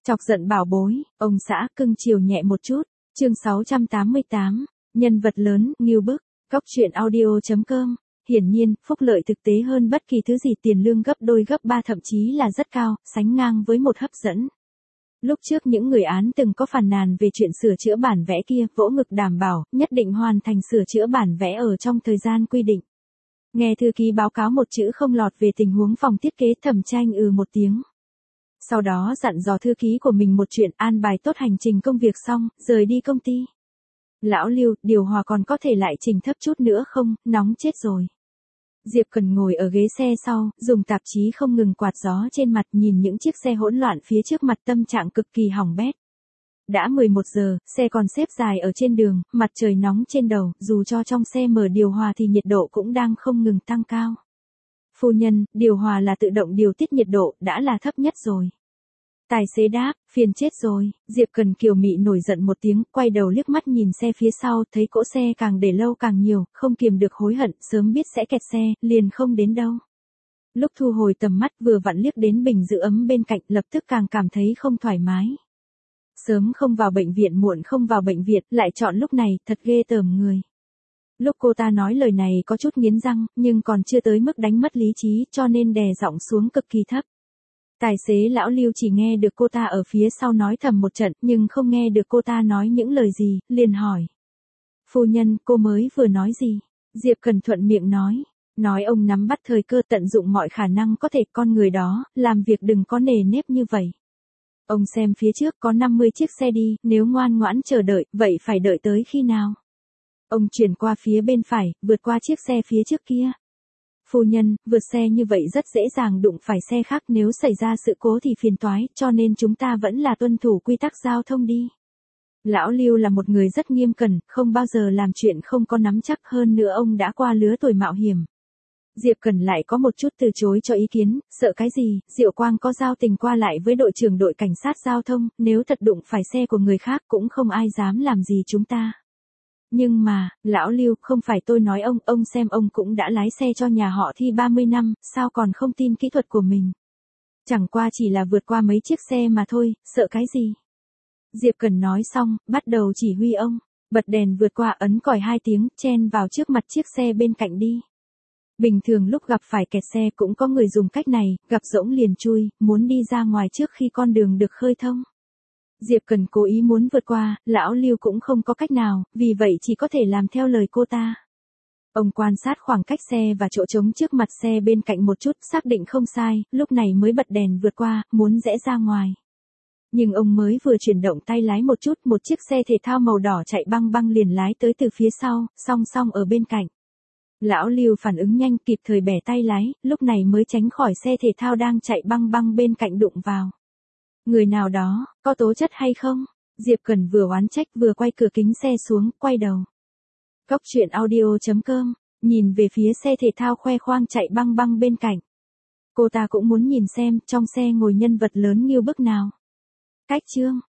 Chọc giận bảo bối, ông xã cưng chiều nhẹ một chút. Chương 688, nhân vật lớn, ngưu bức. Góc truyện audio.com. Hiển nhiên, phúc lợi thực tế hơn bất kỳ thứ gì, tiền lương gấp đôi gấp ba thậm chí là rất cao, sánh ngang với một hấp dẫn. Lúc trước những người án từng có phàn nàn về chuyện sửa chữa bản vẽ kia, vỗ ngực đảm bảo, nhất định hoàn thành sửa chữa bản vẽ ở trong thời gian quy định. Nghe thư ký báo cáo một chữ không lọt về tình huống phòng thiết kế, Thẩm Tranh một tiếng. Sau đó dặn dò thư ký của mình một chuyện, an bài tốt hành trình công việc xong, rời đi công ty. Lão Lưu, điều hòa còn có thể lại chỉnh thấp chút nữa không, nóng chết rồi. Diệp Cần ngồi ở ghế xe sau, dùng tạp chí không ngừng quạt gió trên mặt, nhìn những chiếc xe hỗn loạn phía trước mặt, tâm trạng cực kỳ hỏng bét. Đã 11 giờ, xe còn xếp dài ở trên đường, mặt trời nóng trên đầu, dù cho trong xe mở điều hòa thì nhiệt độ cũng đang không ngừng tăng cao. Phu nhân, điều hòa là tự động điều tiết nhiệt độ, đã là thấp nhất rồi. Tài xế đáp, phiền chết rồi. Diệp Cần kiều mị nổi giận một tiếng, quay đầu liếc mắt nhìn xe phía sau, thấy cỗ xe càng để lâu càng nhiều, không kiềm được hối hận, sớm biết sẽ kẹt xe, liền không đến đâu. Lúc thu hồi tầm mắt vừa vặn liếc đến bình giữ ấm bên cạnh, lập tức càng cảm thấy không thoải mái. Sớm không vào bệnh viện, muộn không vào bệnh viện, lại chọn lúc này, thật ghê tởm người. Lúc cô ta nói lời này có chút nghiến răng, nhưng còn chưa tới mức đánh mất lý trí, cho nên đè giọng xuống cực kỳ thấp. Tài xế lão Lưu chỉ nghe được cô ta ở phía sau nói thầm một trận, nhưng không nghe được cô ta nói những lời gì, liền hỏi. Phu nhân, cô mới vừa nói gì? Diệp Cần thuận miệng nói ông nắm bắt thời cơ, tận dụng mọi khả năng có thể, con người đó, làm việc đừng có nề nếp như vậy. Ông xem phía trước có 50 chiếc xe đi, nếu ngoan ngoãn chờ đợi, vậy phải đợi tới khi nào? Ông chuyển qua phía bên phải, vượt qua chiếc xe phía trước kia. Phu nhân, vượt xe như vậy rất dễ dàng đụng phải xe khác, nếu xảy ra sự cố thì phiền toái, cho nên chúng ta vẫn là tuân thủ quy tắc giao thông đi. Lão Lưu là một người rất nghiêm cẩn, không bao giờ làm chuyện không có nắm chắc, hơn nữa ông đã qua lứa tuổi mạo hiểm. Diệp Cần lại có một chút từ chối cho ý kiến, sợ cái gì, Diệu Quang có giao tình qua lại với đội trưởng đội cảnh sát giao thông, nếu thật đụng phải xe của người khác cũng không ai dám làm gì chúng ta. Nhưng mà, lão Lưu, không phải tôi nói ông xem ông cũng đã lái xe cho nhà họ Thi 30 năm, sao còn không tin kỹ thuật của mình? Chẳng qua chỉ là vượt qua mấy chiếc xe mà thôi, sợ cái gì? Diệp Cần nói xong, bắt đầu chỉ huy ông, bật đèn vượt qua, ấn còi 2 tiếng, chen vào trước mặt chiếc xe bên cạnh đi. Bình thường lúc gặp phải kẹt xe cũng có người dùng cách này, gặp rỗng liền chui, muốn đi ra ngoài trước khi con đường được khơi thông. Diệp Cần cố ý muốn vượt qua, lão Lưu cũng không có cách nào, vì vậy chỉ có thể làm theo lời cô ta. Ông quan sát khoảng cách xe và chỗ trống trước mặt xe bên cạnh một chút, xác định không sai, lúc này mới bật đèn vượt qua, muốn rẽ ra ngoài. Nhưng ông mới vừa chuyển động tay lái một chút, một chiếc xe thể thao màu đỏ chạy băng băng liền lái tới từ phía sau, song song ở bên cạnh. Lão Lưu phản ứng nhanh, kịp thời bẻ tay lái, lúc này mới tránh khỏi xe thể thao đang chạy băng băng bên cạnh đụng vào. Người nào đó, có tố chất hay không? Diệp Cần vừa oán trách vừa quay cửa kính xe xuống, quay đầu. Góc truyện audio.com, nhìn về phía xe thể thao khoe khoang chạy băng băng bên cạnh. Cô ta cũng muốn nhìn xem, trong xe ngồi nhân vật lớn ngưu bức nào. Cách chương.